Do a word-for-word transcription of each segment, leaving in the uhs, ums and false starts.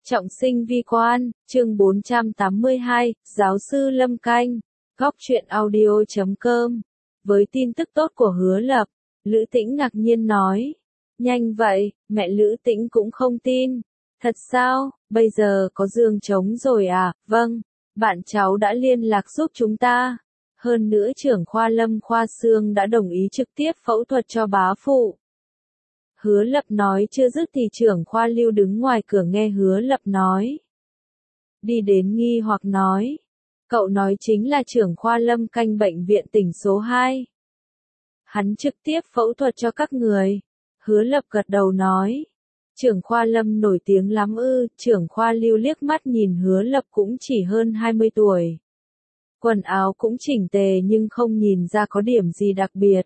Trọng sinh vi quan, chương bốn trăm tám mươi hai, giáo sư Lâm Canh, góc truyện audio chấm com. Với tin tức tốt của Hứa Lập, Lữ Tĩnh ngạc nhiên nói. Nhanh vậy, mẹ Lữ Tĩnh cũng không tin. Thật sao, bây giờ có giường trống rồi à? Vâng, bạn cháu đã liên lạc giúp chúng ta. Hơn nữa trưởng khoa Lâm khoa xương đã đồng ý trực tiếp phẫu thuật cho bá phụ. Hứa Lập nói chưa dứt thì trưởng khoa Lưu đứng ngoài cửa nghe Hứa Lập nói. Đi đến nghi hoặc nói. Cậu nói chính là trưởng khoa Lâm Canh bệnh viện tỉnh số hai. Hắn trực tiếp phẫu thuật cho các người. Hứa Lập gật đầu nói. Trưởng khoa Lâm nổi tiếng lắm ư, trưởng khoa Lưu liếc mắt nhìn Hứa Lập cũng chỉ hơn hai mươi tuổi. Quần áo cũng chỉnh tề nhưng không nhìn ra có điểm gì đặc biệt.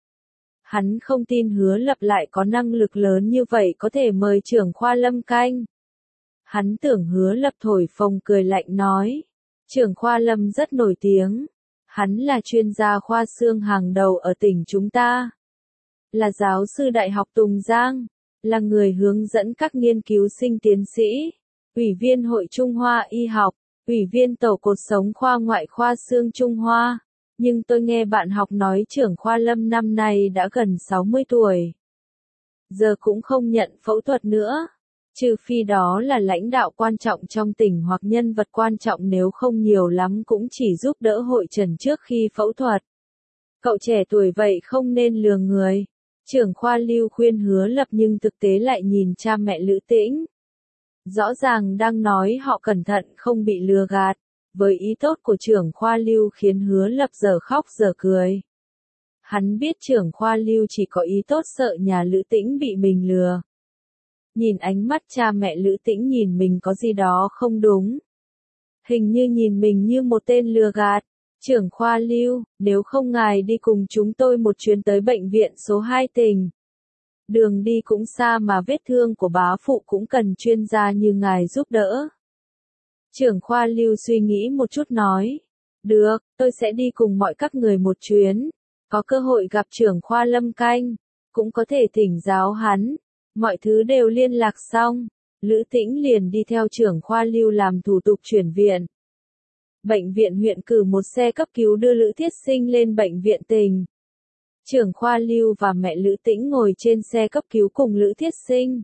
Hắn không tin Hứa Lập lại có năng lực lớn như vậy có thể mời trưởng khoa Lâm Canh. Hắn tưởng Hứa Lập thổi phồng cười lạnh nói. Trưởng khoa Lâm rất nổi tiếng. Hắn là chuyên gia khoa xương hàng đầu ở tỉnh chúng ta. Là giáo sư Đại học Tùng Giang. Là người hướng dẫn các nghiên cứu sinh tiến sĩ. Ủy viên Hội Trung Hoa Y học. Ủy viên Tổ cột sống khoa ngoại khoa xương Trung Hoa. Nhưng tôi nghe bạn học nói trưởng khoa Lâm năm nay đã gần sáu mươi tuổi. Giờ cũng không nhận phẫu thuật nữa. Trừ phi đó là lãnh đạo quan trọng trong tỉnh hoặc nhân vật quan trọng, nếu không nhiều lắm cũng chỉ giúp đỡ hội trần trước khi phẫu thuật. Cậu trẻ tuổi vậy không nên lừa người. Trưởng khoa Lưu khuyên Hứa Lập nhưng thực tế lại nhìn cha mẹ Lữ Tĩnh. Rõ ràng đang nói họ cẩn thận không bị lừa gạt. Với ý tốt của trưởng khoa Lưu khiến Hứa Lập giờ khóc giờ cười. Hắn biết trưởng khoa Lưu chỉ có ý tốt sợ nhà Lữ Tĩnh bị mình lừa. Nhìn ánh mắt cha mẹ Lữ Tĩnh nhìn mình có gì đó không đúng. Hình như nhìn mình như một tên lừa gạt. Trưởng khoa Lưu, nếu không ngài đi cùng chúng tôi một chuyến tới bệnh viện số hai tỉnh. Đường đi cũng xa mà vết thương của bá phụ cũng cần chuyên gia như ngài giúp đỡ. Trưởng khoa Lưu suy nghĩ một chút nói. Được, tôi sẽ đi cùng mọi các người một chuyến. Có cơ hội gặp trưởng khoa Lâm Canh. Cũng có thể thỉnh giáo hắn. Mọi thứ đều liên lạc xong. Lữ Tĩnh liền đi theo trưởng khoa Lưu làm thủ tục chuyển viện. Bệnh viện huyện cử một xe cấp cứu đưa Lữ Thiết Sinh lên bệnh viện tỉnh. Trưởng khoa Lưu và mẹ Lữ Tĩnh ngồi trên xe cấp cứu cùng Lữ Thiết Sinh.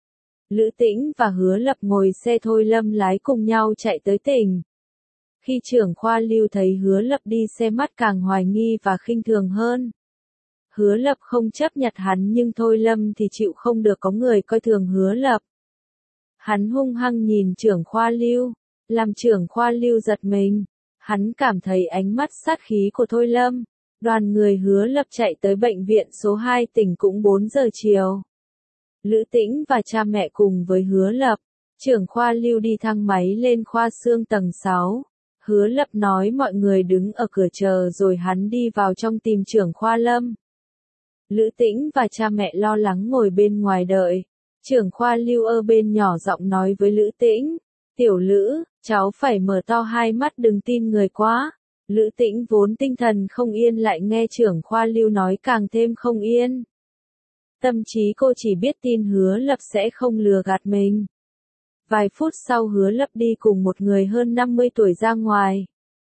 Lữ Tĩnh và Hứa Lập ngồi xe Thôi Lâm lái cùng nhau chạy tới tỉnh. Khi trưởng khoa Lưu thấy Hứa Lập đi xe mắt càng hoài nghi và khinh thường hơn. Hứa Lập không chấp nhận hắn nhưng Thôi Lâm thì chịu không được có người coi thường Hứa Lập. Hắn hung hăng nhìn trưởng khoa Lưu, làm trưởng khoa Lưu giật mình. Hắn cảm thấy ánh mắt sát khí của Thôi Lâm. Đoàn người Hứa Lập chạy tới bệnh viện số hai tỉnh cũng bốn giờ chiều. Lữ Tĩnh và cha mẹ cùng với Hứa Lập. Trưởng khoa Lưu đi thang máy lên khoa xương tầng sáu. Hứa Lập nói mọi người đứng ở cửa chờ rồi hắn đi vào trong tìm trưởng khoa Lâm. Lữ Tĩnh và cha mẹ lo lắng ngồi bên ngoài đợi. Trưởng khoa Lưu ở bên nhỏ giọng nói với Lữ Tĩnh. Tiểu Lữ, cháu phải mở to hai mắt đừng tin người quá. Lữ Tĩnh vốn tinh thần không yên lại nghe trưởng khoa Lưu nói càng thêm không yên. Tâm trí cô chỉ biết tin Hứa Lập sẽ không lừa gạt mình. Vài phút sau Hứa Lập đi cùng một người hơn năm mươi tuổi ra ngoài.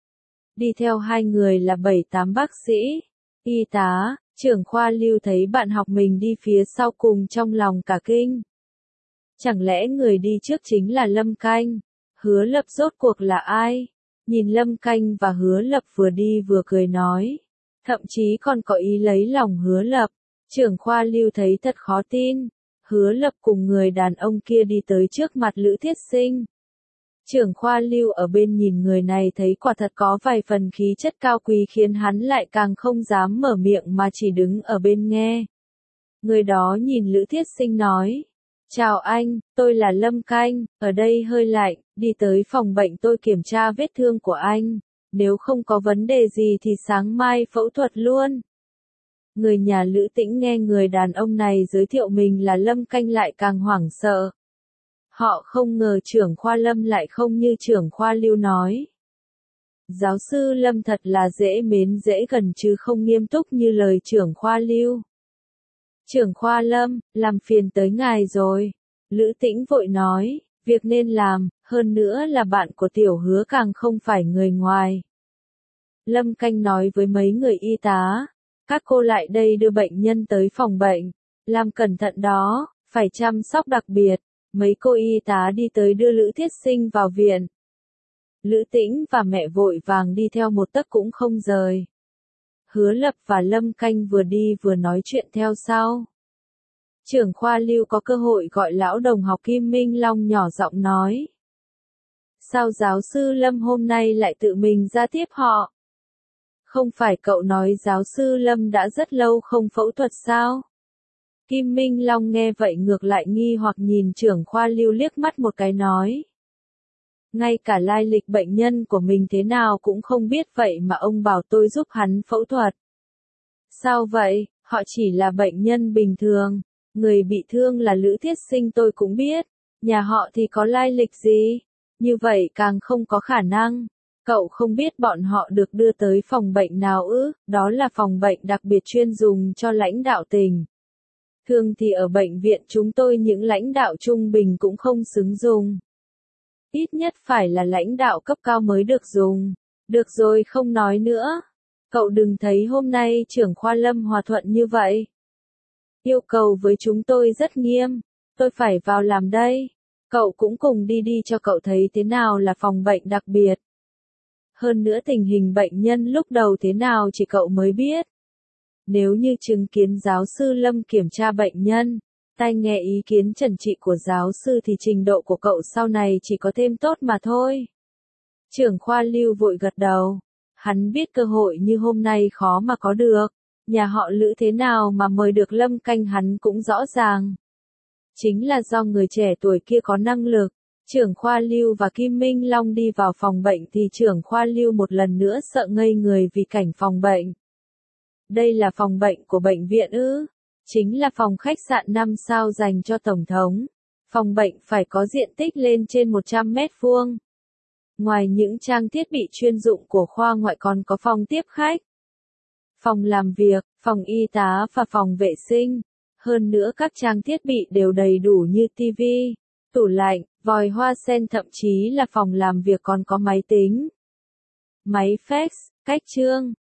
Đi theo hai người là bảy tám bác sĩ, y tá, trưởng khoa Lưu thấy bạn học mình đi phía sau cùng trong lòng cả kinh. Chẳng lẽ người đi trước chính là Lâm Canh? Hứa Lập rốt cuộc là ai? Nhìn Lâm Canh và Hứa Lập vừa đi vừa cười nói. Thậm chí còn có ý lấy lòng Hứa Lập. Trưởng khoa Lưu thấy thật khó tin. Hứa Lập cùng người đàn ông kia đi tới trước mặt Lữ Thiết Sinh. Trưởng khoa Lưu ở bên nhìn người này thấy quả thật có vài phần khí chất cao quý khiến hắn lại càng không dám mở miệng mà chỉ đứng ở bên nghe. Người đó nhìn Lữ Thiết Sinh nói. Chào anh, tôi là Lâm Canh, ở đây hơi lạnh, đi tới phòng bệnh tôi kiểm tra vết thương của anh. Nếu không có vấn đề gì thì sáng mai phẫu thuật luôn. Người nhà Lữ Tĩnh nghe người đàn ông này giới thiệu mình là Lâm Canh lại càng hoảng sợ. Họ không ngờ trưởng khoa Lâm lại không như trưởng khoa Lưu nói. Giáo sư Lâm thật là dễ mến dễ gần chứ không nghiêm túc như lời trưởng khoa Lưu. Trưởng khoa Lâm, làm phiền tới ngài rồi. Lữ Tĩnh vội nói, việc nên làm, hơn nữa là bạn của tiểu hứa càng không phải người ngoài. Lâm Canh nói với mấy người y tá, các cô lại đây đưa bệnh nhân tới phòng bệnh, làm cẩn thận đó, phải chăm sóc đặc biệt. Mấy cô y tá đi tới đưa Lữ Thiết Sinh vào viện. Lữ Tĩnh và mẹ vội vàng đi theo một tấc cũng không rời. Hứa Lập và Lâm Canh vừa đi vừa nói chuyện theo sau. Trưởng khoa Lưu có cơ hội gọi lão đồng học Kim Minh Long nhỏ giọng nói. Sao giáo sư Lâm hôm nay lại tự mình ra tiếp họ? Không phải cậu nói giáo sư Lâm đã rất lâu không phẫu thuật sao? Kim Minh Long nghe vậy ngược lại nghi hoặc nhìn trưởng khoa Lưu liếc mắt một cái nói. Ngay cả lai lịch bệnh nhân của mình thế nào cũng không biết vậy mà ông bảo tôi giúp hắn phẫu thuật. Sao vậy, họ chỉ là bệnh nhân bình thường, người bị thương là Lữ Thiết Sinh tôi cũng biết, nhà họ thì có lai lịch gì, như vậy càng không có khả năng. Cậu không biết bọn họ được đưa tới phòng bệnh nào ư, đó là phòng bệnh đặc biệt chuyên dùng cho lãnh đạo tỉnh. Thường thì ở bệnh viện chúng tôi những lãnh đạo trung bình cũng không xứng dùng. Ít nhất phải là lãnh đạo cấp cao mới được dùng. Được rồi không nói nữa. Cậu đừng thấy hôm nay trưởng khoa Lâm hòa thuận như vậy. Yêu cầu với chúng tôi rất nghiêm. Tôi phải vào làm đây. Cậu cũng cùng đi đi cho cậu thấy thế nào là phòng bệnh đặc biệt. Hơn nữa tình hình bệnh nhân lúc đầu thế nào chỉ cậu mới biết. Nếu như chứng kiến giáo sư Lâm kiểm tra bệnh nhân, tai nghe ý kiến trần trị của giáo sư thì trình độ của cậu sau này chỉ có thêm tốt mà thôi. Trưởng khoa Lưu vội gật đầu. Hắn biết cơ hội như hôm nay khó mà có được. Nhà họ Lữ thế nào mà mời được Lâm Canh hắn cũng rõ ràng. Chính là do người trẻ tuổi kia có năng lực. Trưởng khoa Lưu và Kim Minh Long đi vào phòng bệnh thì trưởng khoa Lưu một lần nữa sợ ngây người vì cảnh phòng bệnh. Đây là phòng bệnh của bệnh viện ư? Chính là phòng khách sạn năm sao dành cho tổng thống. Phòng bệnh phải có diện tích lên trên một trăm mét vuông. Ngoài những trang thiết bị chuyên dụng của khoa ngoại còn có phòng tiếp khách, phòng làm việc, phòng y tá và phòng vệ sinh. Hơn nữa các trang thiết bị đều đầy đủ như tivi, tủ lạnh, vòi hoa sen, thậm chí là phòng làm việc còn có máy tính, máy fax, cách chương.